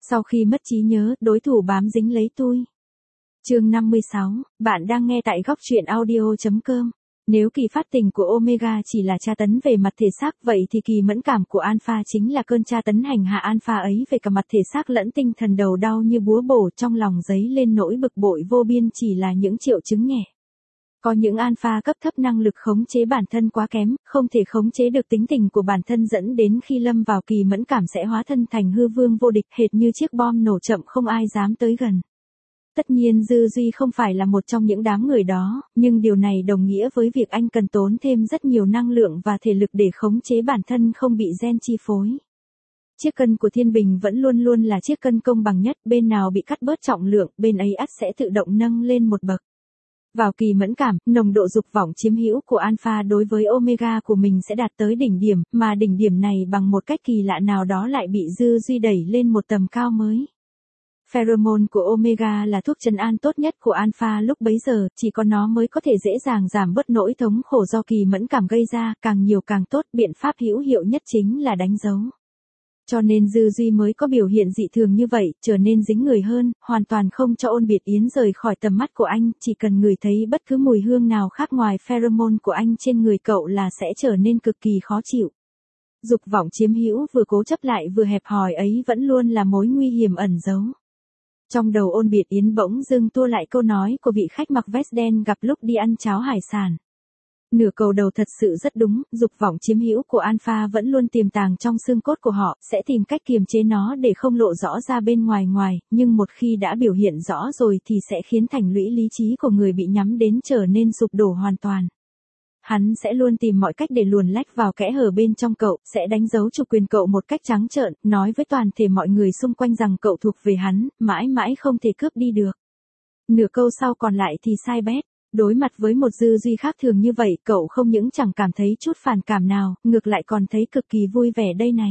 Sau khi mất trí nhớ, đối thủ bám dính lấy tôi. Chương 56, bạn đang nghe tại góc truyện audio.com. Nếu kỳ phát tình của Omega chỉ là tra tấn về mặt thể xác, vậy thì kỳ mẫn cảm của Alpha chính là cơn tra tấn hành hạ Alpha ấy về cả mặt thể xác lẫn tinh thần, đầu đau như búa bổ, trong lòng dấy lên nỗi bực bội vô biên chỉ là những triệu chứng nhẹ. Có những Alpha cấp thấp năng lực khống chế bản thân quá kém, không thể khống chế được tính tình của bản thân, dẫn đến khi lâm vào kỳ mẫn cảm sẽ hóa thân thành hư vương vô địch, hệt như chiếc bom nổ chậm không ai dám tới gần. Tất nhiên Dư Duy không phải là một trong những đám người đó, nhưng điều này đồng nghĩa với việc anh cần tốn thêm rất nhiều năng lượng và thể lực để khống chế bản thân không bị gen chi phối. Chiếc cân của Thiên Bình vẫn luôn luôn là chiếc cân công bằng nhất, bên nào bị cắt bớt trọng lượng, bên ấy ắt sẽ tự động nâng lên một bậc. Vào kỳ mẫn cảm, nồng độ dục vọng chiếm hữu của Alpha đối với Omega của mình sẽ đạt tới đỉnh điểm, mà đỉnh điểm này bằng một cách kỳ lạ nào đó lại bị Dư Duy đẩy lên một tầm cao mới. Pheromone của Omega là thuốc trấn an tốt nhất của Alpha lúc bấy giờ, chỉ có nó mới có thể dễ dàng giảm bớt nỗi thống khổ do kỳ mẫn cảm gây ra, càng nhiều càng tốt, biện pháp hữu hiệu nhất chính là đánh dấu. Cho nên Dư Duy mới có biểu hiện dị thường như vậy, trở nên dính người hơn, hoàn toàn không cho Ôn Biệt Yến rời khỏi tầm mắt của anh, chỉ cần ngửi thấy bất cứ mùi hương nào khác ngoài pheromone của anh trên người cậu là sẽ trở nên cực kỳ khó chịu. Dục vọng chiếm hữu vừa cố chấp lại vừa hẹp hòi ấy vẫn luôn là mối nguy hiểm ẩn giấu. Trong đầu Ôn Biệt Yến bỗng dưng tua lại câu nói của vị khách mặc vest đen gặp lúc đi ăn cháo hải sản. Nửa câu đầu thật sự rất đúng, dục vọng chiếm hữu của Alpha vẫn luôn tiềm tàng trong xương cốt của họ, sẽ tìm cách kiềm chế nó để không lộ rõ ra bên ngoài, nhưng một khi đã biểu hiện rõ rồi thì sẽ khiến thành lũy lý trí của người bị nhắm đến trở nên sụp đổ hoàn toàn. Hắn sẽ luôn tìm mọi cách để luồn lách vào kẽ hở bên trong cậu, sẽ đánh dấu chủ quyền cậu một cách trắng trợn, nói với toàn thể mọi người xung quanh rằng cậu thuộc về hắn, mãi mãi không thể cướp đi được. Nửa câu sau còn lại thì sai bét. Đối mặt với một Dư Duy khác thường như vậy, cậu không những chẳng cảm thấy chút phản cảm nào, ngược lại còn thấy cực kỳ vui vẻ đây này.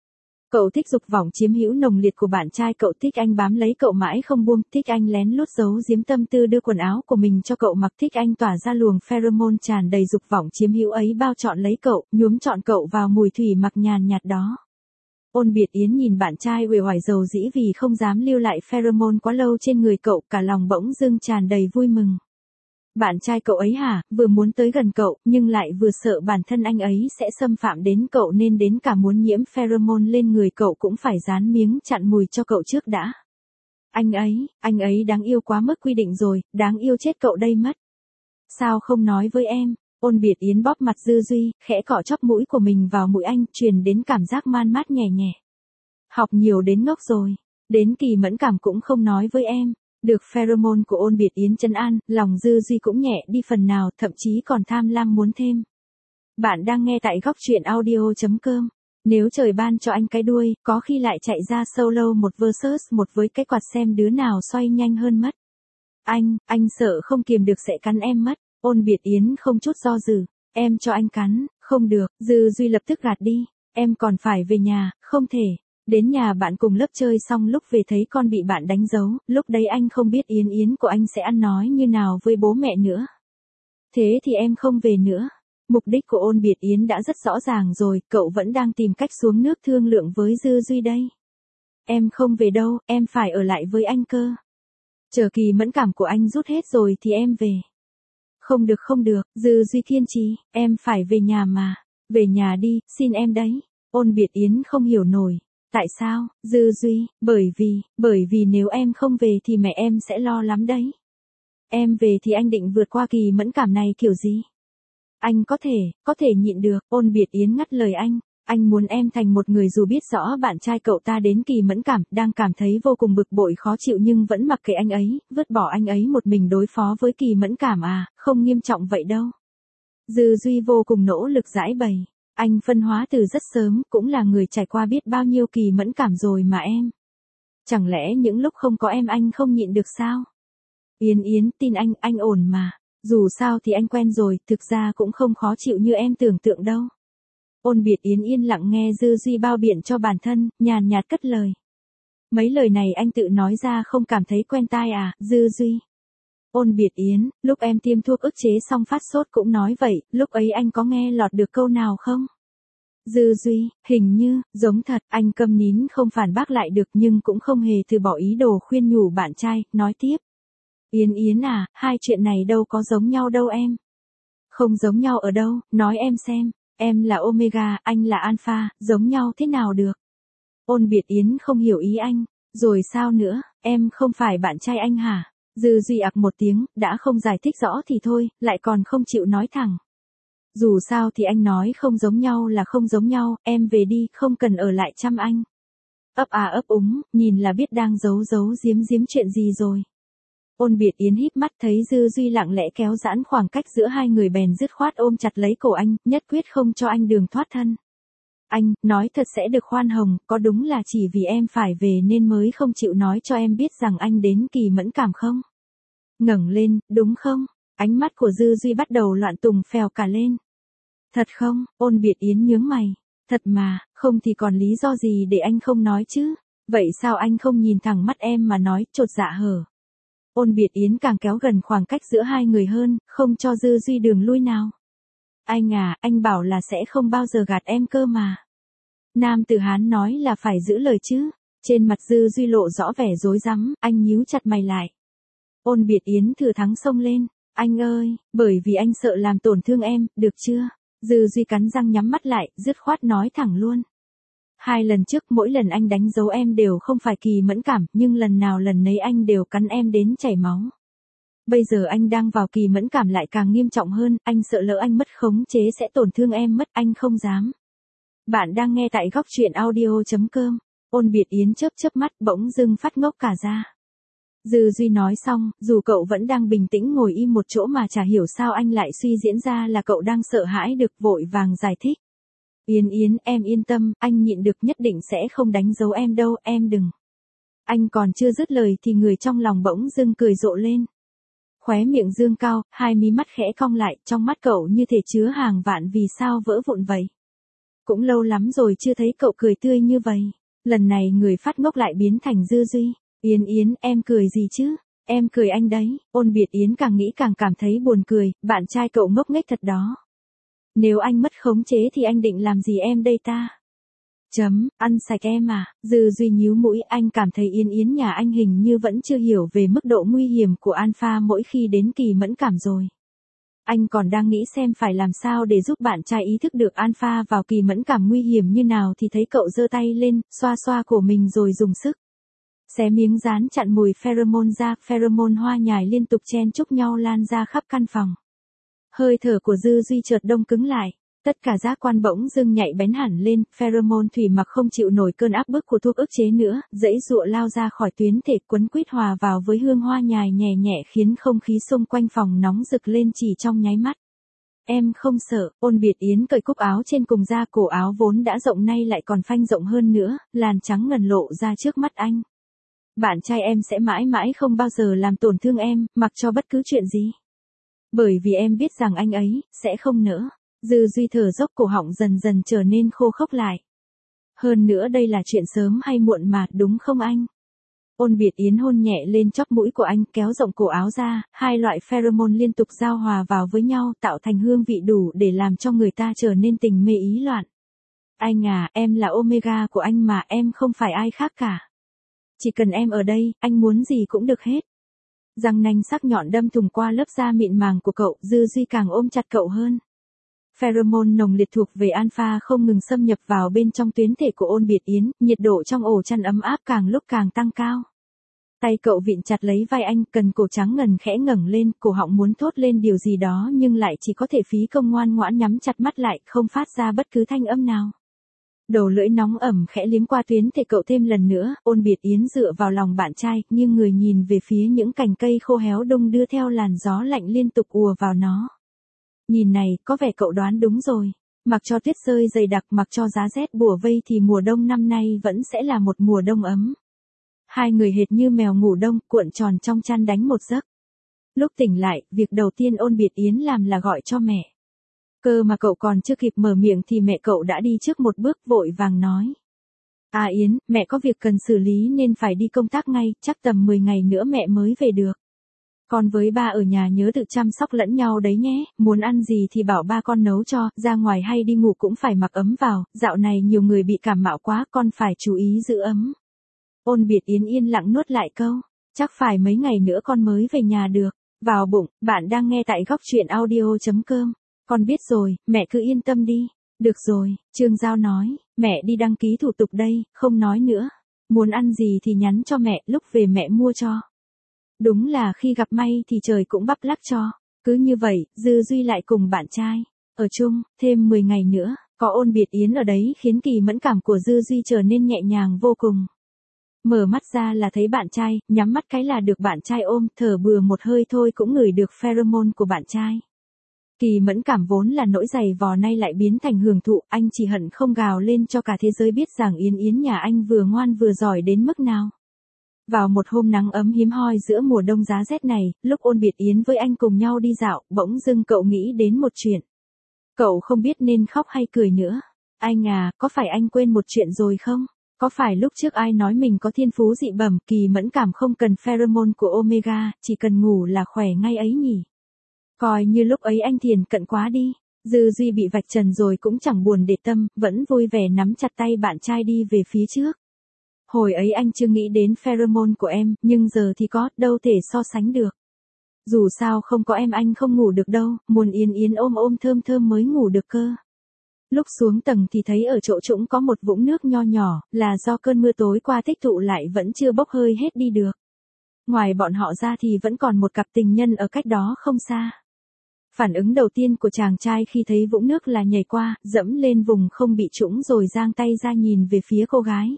Cậu thích dục vọng chiếm hữu nồng liệt của bạn trai, cậu thích anh bám lấy cậu mãi không buông, thích anh lén lút giấu giếm tâm tư đưa quần áo của mình cho cậu mặc, thích anh tỏa ra luồng pheromone tràn đầy dục vọng chiếm hữu ấy bao trọn lấy cậu, nhuốm trọn cậu vào mùi thủy mặc nhàn nhạt đó. Ôn Biệt Yến nhìn bạn trai uể oải dầu dĩ vì không dám lưu lại pheromone quá lâu trên người cậu, cả lòng bỗng dưng tràn đầy vui mừng. Bạn trai cậu ấy hả, vừa muốn tới gần cậu, nhưng lại vừa sợ bản thân anh ấy sẽ xâm phạm đến cậu nên đến cả muốn nhiễm pheromone lên người cậu cũng phải dán miếng chặn mùi cho cậu trước đã. Anh ấy đáng yêu quá mức quy định rồi, đáng yêu chết cậu đây mất. Sao không nói với em? Ôn Biệt Yến bóp mặt Dư Duy, khẽ cọ chóp mũi của mình vào mũi anh, truyền đến cảm giác man mát nhẹ nhẹ. Học nhiều đến ngốc rồi, đến kỳ mẫn cảm cũng không nói với em. Được pheromone của Ôn Biệt Yến trấn an, lòng Dư Duy cũng nhẹ đi phần nào, thậm chí còn tham lam muốn thêm. Bạn đang nghe tại góc truyện audio.com. Nếu trời ban cho anh cái đuôi, có khi lại chạy ra solo một versus một với cái quạt xem đứa nào xoay nhanh hơn mất. Anh sợ không kiềm được sẽ cắn em mất. Ôn Biệt Yến không chút do dự. Em cho anh cắn, không được, Dư Duy lập tức gạt đi. Em còn phải về nhà, không thể. Đến nhà bạn cùng lớp chơi xong lúc về thấy con bị bạn đánh dấu, lúc đấy anh không biết Yến của anh sẽ ăn nói như nào với bố mẹ nữa. Thế thì em không về nữa. Mục đích của Ôn Biệt Yến đã rất rõ ràng rồi, cậu vẫn đang tìm cách xuống nước thương lượng với Dư Duy đây. Em không về đâu, em phải ở lại với anh cơ. Chờ kỳ mẫn cảm của anh rút hết rồi thì em về. Không được, Dư Duy kiên trì, em phải về nhà mà. Về nhà đi, xin em đấy. Ôn Biệt Yến không hiểu nổi. Tại sao, Dư Duy? Bởi vì nếu em không về thì mẹ em sẽ lo lắm đấy. Em về thì anh định vượt qua kỳ mẫn cảm này kiểu gì? Anh có thể nhịn được. Ôn Biệt Yến ngắt lời anh muốn em thành một người dù biết rõ bạn trai cậu ta đến kỳ mẫn cảm, đang cảm thấy vô cùng bực bội khó chịu nhưng vẫn mặc kệ anh ấy, vứt bỏ anh ấy một mình đối phó với kỳ mẫn cảm à, không nghiêm trọng vậy đâu. Dư Duy vô cùng nỗ lực giải bày. Anh phân hóa từ rất sớm, cũng là người trải qua biết bao nhiêu kỳ mẫn cảm rồi mà em. Chẳng lẽ những lúc không có em anh không nhịn được sao? Yến tin anh ổn mà. Dù sao thì anh quen rồi, thực ra cũng không khó chịu như em tưởng tượng đâu. Ôn Biệt Yến yên lặng nghe Dư Duy bao biện cho bản thân, nhàn nhạt cất lời. Mấy lời này anh tự nói ra không cảm thấy quen tai à, Dư Duy? Ôn Biệt Yến, lúc em tiêm thuốc ức chế xong phát sốt cũng nói vậy, lúc ấy anh có nghe lọt được câu nào không? Dư Duy, hình như, giống thật, anh câm nín không phản bác lại được nhưng cũng không hề từ bỏ ý đồ khuyên nhủ bạn trai, nói tiếp. Yến Yến à, hai chuyện này đâu có giống nhau đâu em. Không giống nhau ở đâu, nói em xem, em là Omega, anh là Alpha, giống nhau thế nào được. Ôn Biệt Yến không hiểu ý anh, rồi sao nữa, em không phải bạn trai anh hả? Dư Duy ặc một tiếng, đã không giải thích rõ thì thôi, lại còn không chịu nói thẳng. Dù sao thì anh nói không giống nhau là không giống nhau, em về đi, không cần ở lại chăm anh. Ấp à ấp úng, nhìn là biết đang giấu giếm chuyện gì rồi. Ôn Biệt Yến híp mắt thấy Dư Duy lặng lẽ kéo giãn khoảng cách giữa hai người bèn dứt khoát ôm chặt lấy cổ anh, nhất quyết không cho anh đường thoát thân. Anh, nói thật sẽ được khoan hồng, có đúng là chỉ vì em phải về nên mới không chịu nói cho em biết rằng anh đến kỳ mẫn cảm không? Ngẩng lên, đúng không? Ánh mắt của Dư Duy bắt đầu loạn tùng phèo cả lên. Thật không? Ôn Biệt Yến nhướng mày. Thật mà, không thì còn lý do gì để anh không nói chứ? Vậy sao anh không nhìn thẳng mắt em mà nói, chột dạ hở? Ôn Biệt Yến càng kéo gần khoảng cách giữa hai người hơn, không cho Dư Duy đường lui nào. Anh à, anh bảo là sẽ không bao giờ gạt em cơ mà. Nam tử Hán nói là phải giữ lời chứ. Trên mặt Dư Duy lộ rõ vẻ rối rắm, anh nhíu chặt mày lại. Ôn Biệt Yến thừa thắng xông lên. Anh ơi, bởi vì anh sợ làm tổn thương em, được chưa? Dư Duy cắn răng nhắm mắt lại, dứt khoát nói thẳng luôn. 2 lần trước mỗi lần anh đánh dấu em đều không phải kỳ mẫn cảm, nhưng lần nào lần nấy anh đều cắn em đến chảy máu. Bây giờ anh đang vào kỳ mẫn cảm lại càng nghiêm trọng hơn, anh sợ lỡ anh mất khống chế sẽ tổn thương em mất, anh không dám. Bạn đang nghe tại góc truyện audio.com. Ôn Biệt Yến chớp mắt bỗng dưng phát ngốc cả ra. Dư Duy nói xong, dù cậu vẫn đang bình tĩnh ngồi im một chỗ mà chả hiểu sao anh lại suy diễn ra là cậu đang sợ hãi được vội vàng giải thích. Yến Yến, em yên tâm, anh nhịn được nhất định sẽ không đánh dấu em đâu, em đừng. Anh còn chưa dứt lời thì người trong lòng bỗng dưng cười rộ lên. Khóe miệng dương cao, hai mí mắt khẽ cong lại, trong mắt cậu như thể chứa hàng vạn vì sao vỡ vụn vậy. Cũng lâu lắm rồi chưa thấy cậu cười tươi như vậy. Lần này người phát ngốc lại biến thành Dư Duy. Yến Yến, em cười gì chứ? Em cười anh đấy. Ôn Biệt Yến càng nghĩ càng cảm thấy buồn cười, bạn trai cậu ngốc nghếch thật đó. Nếu anh mất khống chế thì anh định làm gì em đây ta? Ăn sạch em à? Dư Duy nhíu mũi, anh cảm thấy Yến Yến nhà anh hình như vẫn chưa hiểu về mức độ nguy hiểm của Alpha mỗi khi đến kỳ mẫn cảm rồi. Anh còn đang nghĩ xem phải làm sao để giúp bạn trai ý thức được Alpha vào kỳ mẫn cảm nguy hiểm như nào thì thấy cậu giơ tay lên, xoa xoa cổ mình rồi dùng sức. Xé miếng dán chặn mùi pheromone ra, pheromone hoa nhài liên tục chen chúc nhau lan ra khắp căn phòng. Hơi thở của Dư Duy chợt đông cứng lại, tất cả giác quan bỗng dưng nhạy bén hẳn lên, pheromone thủy mặc không chịu nổi cơn áp bức của thuốc ức chế nữa, dãy dụa lao ra khỏi tuyến thể quấn quýt hòa vào với hương hoa nhài nhẹ nhẹ khiến không khí xung quanh phòng nóng rực lên chỉ trong nháy mắt. Em không sợ, Ôn Biệt Yến cởi cúc áo trên cùng da, cổ áo vốn đã rộng nay lại còn phanh rộng hơn nữa, làn trắng ngần lộ ra trước mắt anh. Bạn trai em sẽ mãi mãi không bao giờ làm tổn thương em, mặc cho bất cứ chuyện gì. Bởi vì em biết rằng anh ấy, sẽ không nỡ. Dư Duy thở dốc, cổ họng dần dần trở nên khô khốc lại. Hơn nữa đây là chuyện sớm hay muộn mà, đúng không anh? Ôn Biệt Yến hôn nhẹ lên chóp mũi của anh, kéo rộng cổ áo ra, hai loại pheromone liên tục giao hòa vào với nhau tạo thành hương vị đủ để làm cho người ta trở nên tình mê ý loạn. Anh à, em là Omega của anh mà, em không phải ai khác cả. Chỉ cần em ở đây, anh muốn gì cũng được hết. Răng nanh sắc nhọn đâm thủng qua lớp da mịn màng của cậu, Dư Duy càng ôm chặt cậu hơn. Pheromone nồng liệt thuộc về Alpha không ngừng xâm nhập vào bên trong tuyến thể của Ôn Biệt Yến, nhiệt độ trong ổ chăn ấm áp càng lúc càng tăng cao. Tay cậu vịn chặt lấy vai anh, cần cổ trắng ngần khẽ ngẩng lên, cổ họng muốn thốt lên điều gì đó nhưng lại chỉ có thể phí công ngoan ngoãn nhắm chặt mắt lại, không phát ra bất cứ thanh âm nào. Đầu lưỡi nóng ẩm khẽ liếm qua tuyến thể cậu thêm lần nữa, Ôn Biệt Yến dựa vào lòng bạn trai, nhưng người nhìn về phía những cành cây khô héo đung đưa theo làn gió lạnh liên tục ùa vào nó. Nhìn này, có vẻ cậu đoán đúng rồi. Mặc cho tuyết rơi dày đặc, mặc cho giá rét bủa vây thì mùa đông năm nay vẫn sẽ là một mùa đông ấm. Hai người hệt như mèo ngủ đông, cuộn tròn trong chăn đánh một giấc. Lúc tỉnh lại, việc đầu tiên Ôn Biệt Yến làm là gọi cho mẹ. Cơ mà cậu còn chưa kịp mở miệng thì mẹ cậu đã đi trước một bước, vội vàng nói. À Yến, mẹ có việc cần xử lý nên phải đi công tác ngay, chắc tầm 10 ngày nữa mẹ mới về được. Con với ba ở nhà nhớ tự chăm sóc lẫn nhau đấy nhé, muốn ăn gì thì bảo ba con nấu cho, ra ngoài hay đi ngủ cũng phải mặc ấm vào, dạo này nhiều người bị cảm mạo quá, con phải chú ý giữ ấm. Ôn Biệt Yến yên lặng nuốt lại câu, chắc phải mấy ngày nữa con mới về nhà được. Vào bụng, bạn đang nghe tại góc truyện audio.com. Con biết rồi, mẹ cứ yên tâm đi. Được rồi, Trương Giao nói, mẹ đi đăng ký thủ tục đây, không nói nữa. Muốn ăn gì thì nhắn cho mẹ, lúc về mẹ mua cho. Đúng là khi gặp may thì trời cũng bắp lắc cho. Cứ như vậy, Dư Duy lại cùng bạn trai ở chung, thêm 10 ngày nữa, có Ôn Biệt Yến ở đấy khiến kỳ mẫn cảm của Dư Duy trở nên nhẹ nhàng vô cùng. Mở mắt ra là thấy bạn trai, nhắm mắt cái là được bạn trai ôm, thở bừa một hơi thôi cũng ngửi được pheromone của bạn trai. Kỳ mẫn cảm vốn là nỗi dày vò nay lại biến thành hưởng thụ, anh chỉ hận không gào lên cho cả thế giới biết rằng Yến Yến nhà anh vừa ngoan vừa giỏi đến mức nào. Vào một hôm nắng ấm hiếm hoi giữa mùa đông giá rét này, lúc Ôn Biệt Yến với anh cùng nhau đi dạo, bỗng dưng cậu nghĩ đến một chuyện. Cậu không biết nên khóc hay cười nữa. Anh à, có phải anh quên một chuyện rồi không? Có phải lúc trước ai nói mình có thiên phú dị bẩm, kỳ mẫn cảm không cần pheromone của Omega, chỉ cần ngủ là khỏe ngay ấy nhỉ? Coi như lúc ấy anh thiền cận quá đi. Dư Duy bị vạch trần rồi cũng chẳng buồn để tâm, vẫn vui vẻ nắm chặt tay bạn trai đi về phía trước. Hồi ấy anh chưa nghĩ đến pheromone của em, nhưng giờ thì có, đâu thể so sánh được. Dù sao không có em anh không ngủ được đâu, muốn Yến Yến ôm ôm thơm thơm mới ngủ được cơ. Lúc xuống tầng thì thấy ở chỗ trũng có một vũng nước nho nhỏ, là do cơn mưa tối qua tích tụ lại vẫn chưa bốc hơi hết đi được. Ngoài bọn họ ra thì vẫn còn một cặp tình nhân ở cách đó không xa. Phản ứng đầu tiên của chàng trai khi thấy vũng nước là nhảy qua, dẫm lên vùng không bị trũng rồi giang tay ra nhìn về phía cô gái.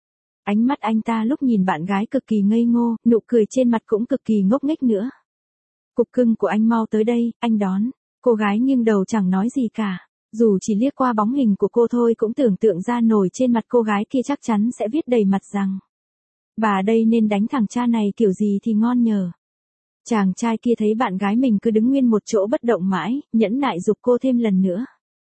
Ánh mắt anh ta lúc nhìn bạn gái cực kỳ ngây ngô, nụ cười trên mặt cũng cực kỳ ngốc nghếch nữa. Cục cưng của anh mau tới đây, anh đón. Cô gái nghiêng đầu chẳng nói gì cả. Dù chỉ liếc qua bóng hình của cô thôi cũng tưởng tượng ra nổi trên mặt cô gái kia chắc chắn sẽ viết đầy mặt rằng bà đây nên đánh thằng cha này kiểu gì thì ngon nhờ. Chàng trai kia thấy bạn gái mình cứ đứng nguyên một chỗ bất động mãi, nhẫn nại giục cô thêm lần nữa.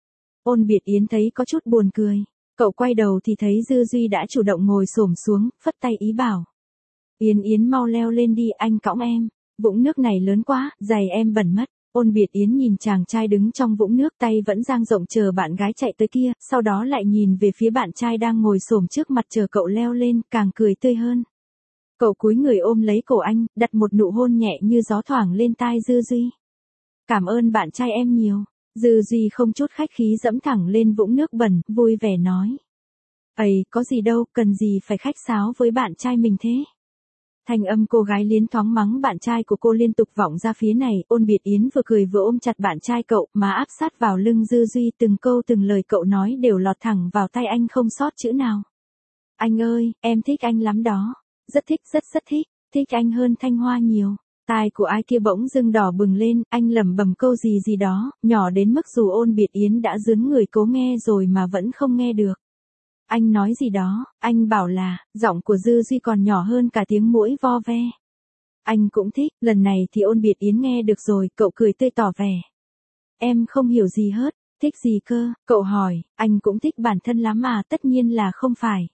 Ôn Biệt Yến thấy có chút buồn cười. Cậu quay đầu thì thấy Dư Duy đã chủ động ngồi xổm xuống, phất tay ý bảo. Yến Yến mau leo lên đi, anh cõng em. Vũng nước này lớn quá, giày em bẩn mất. Ôn Biệt Yến nhìn chàng trai đứng trong vũng nước, tay vẫn dang rộng chờ bạn gái chạy tới kia, sau đó lại nhìn về phía bạn trai đang ngồi xổm trước mặt chờ cậu leo lên, càng cười tươi hơn. Cậu cúi người ôm lấy cổ anh, đặt một nụ hôn nhẹ như gió thoảng lên tai Dư Duy. Cảm ơn bạn trai em nhiều. Dư Duy không chút khách khí dẫm thẳng lên vũng nước bẩn, vui vẻ nói. Ây, có gì đâu, cần gì phải khách sáo với bạn trai mình thế. Thanh âm cô gái liến thoáng mắng bạn trai của cô liên tục vọng ra phía này, Ôn Biệt Yến vừa cười vừa ôm chặt bạn trai cậu, mà áp sát vào lưng Dư Duy, từng câu từng lời cậu nói đều lọt thẳng vào tai anh không sót chữ nào. Anh ơi, em thích anh lắm đó. Rất thích, rất thích, thích anh hơn Thanh Hoa nhiều. Tai của ai kia bỗng dưng đỏ bừng lên, anh lẩm bẩm câu gì gì đó, nhỏ đến mức dù Ôn Biệt Yến đã dướn người cố nghe rồi mà vẫn không nghe được. Anh nói gì đó, anh bảo là, giọng của Dư Duy còn nhỏ hơn cả tiếng muỗi vo ve. Anh cũng thích, lần này thì Ôn Biệt Yến nghe được rồi, cậu cười tươi tỏ vẻ. Em không hiểu gì hết, thích gì cơ, cậu hỏi, anh cũng thích bản thân lắm à, tất nhiên là không phải.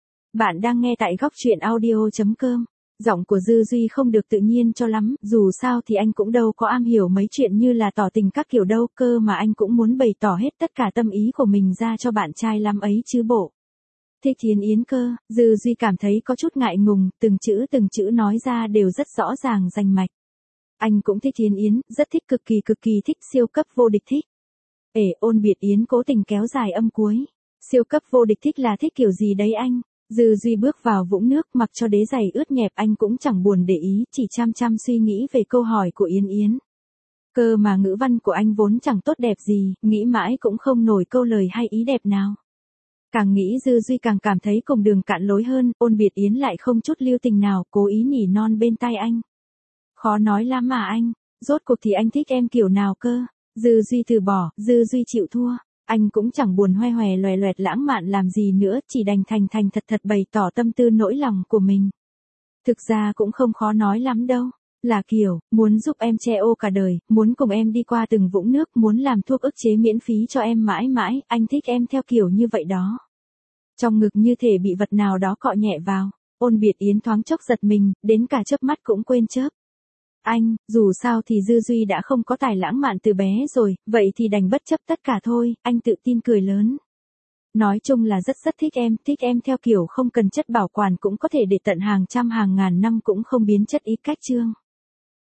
Bạn đang nghe tại góc truyện audio.com. Giọng của Dư Duy không được tự nhiên cho lắm, dù sao thì anh cũng đâu có am hiểu mấy chuyện như là tỏ tình các kiểu đâu, cơ mà anh cũng muốn bày tỏ hết tất cả tâm ý của mình ra cho bạn trai lắm ấy chứ bộ. Thích Yến Yến cơ, Dư Duy cảm thấy có chút ngại ngùng, từng chữ nói ra đều rất rõ ràng rành mạch. Anh cũng thích Yến Yến, rất thích, cực kỳ thích, siêu cấp vô địch thích. Ôn Biệt Yến cố tình kéo dài âm cuối. Siêu cấp vô địch thích là thích kiểu gì đấy anh? Dư Duy bước vào vũng nước, mặc cho đế giày ướt nhẹp anh cũng chẳng buồn để ý, chỉ chăm chăm suy nghĩ về câu hỏi của Yến Yến. Cơ mà ngữ văn của anh vốn chẳng tốt đẹp gì, nghĩ mãi cũng không nổi câu lời hay ý đẹp nào. Càng nghĩ Dư Duy càng cảm thấy cùng đường cạn lối hơn, Ôn Biệt Yến lại không chút lưu tình nào, cố ý nỉ non bên tai anh. Khó nói lắm mà anh, rốt cuộc thì anh thích em kiểu nào cơ? Dư Duy từ bỏ, Dư Duy chịu thua. Anh cũng chẳng buồn hoe hoè loè loẹt lãng mạn làm gì nữa, chỉ đành thành thật bày tỏ tâm tư nỗi lòng của mình. Thực ra cũng không khó nói lắm đâu. Là kiểu, muốn giúp em che ô cả đời, muốn cùng em đi qua từng vũng nước, muốn làm thuốc ức chế miễn phí cho em mãi mãi, anh thích em theo kiểu như vậy đó. Trong ngực như thể bị vật nào đó cọ nhẹ vào, Ôn Biệt Yến thoáng chốc giật mình, đến cả chớp mắt cũng quên chớp. Anh, dù sao thì Dư Duy đã không có tài lãng mạn từ bé rồi, vậy thì đành bất chấp tất cả thôi, anh tự tin cười lớn. Nói chung là rất thích em theo kiểu không cần chất bảo quản cũng có thể để tận hàng trăm hàng ngàn năm cũng không biến chất ý cách Trương.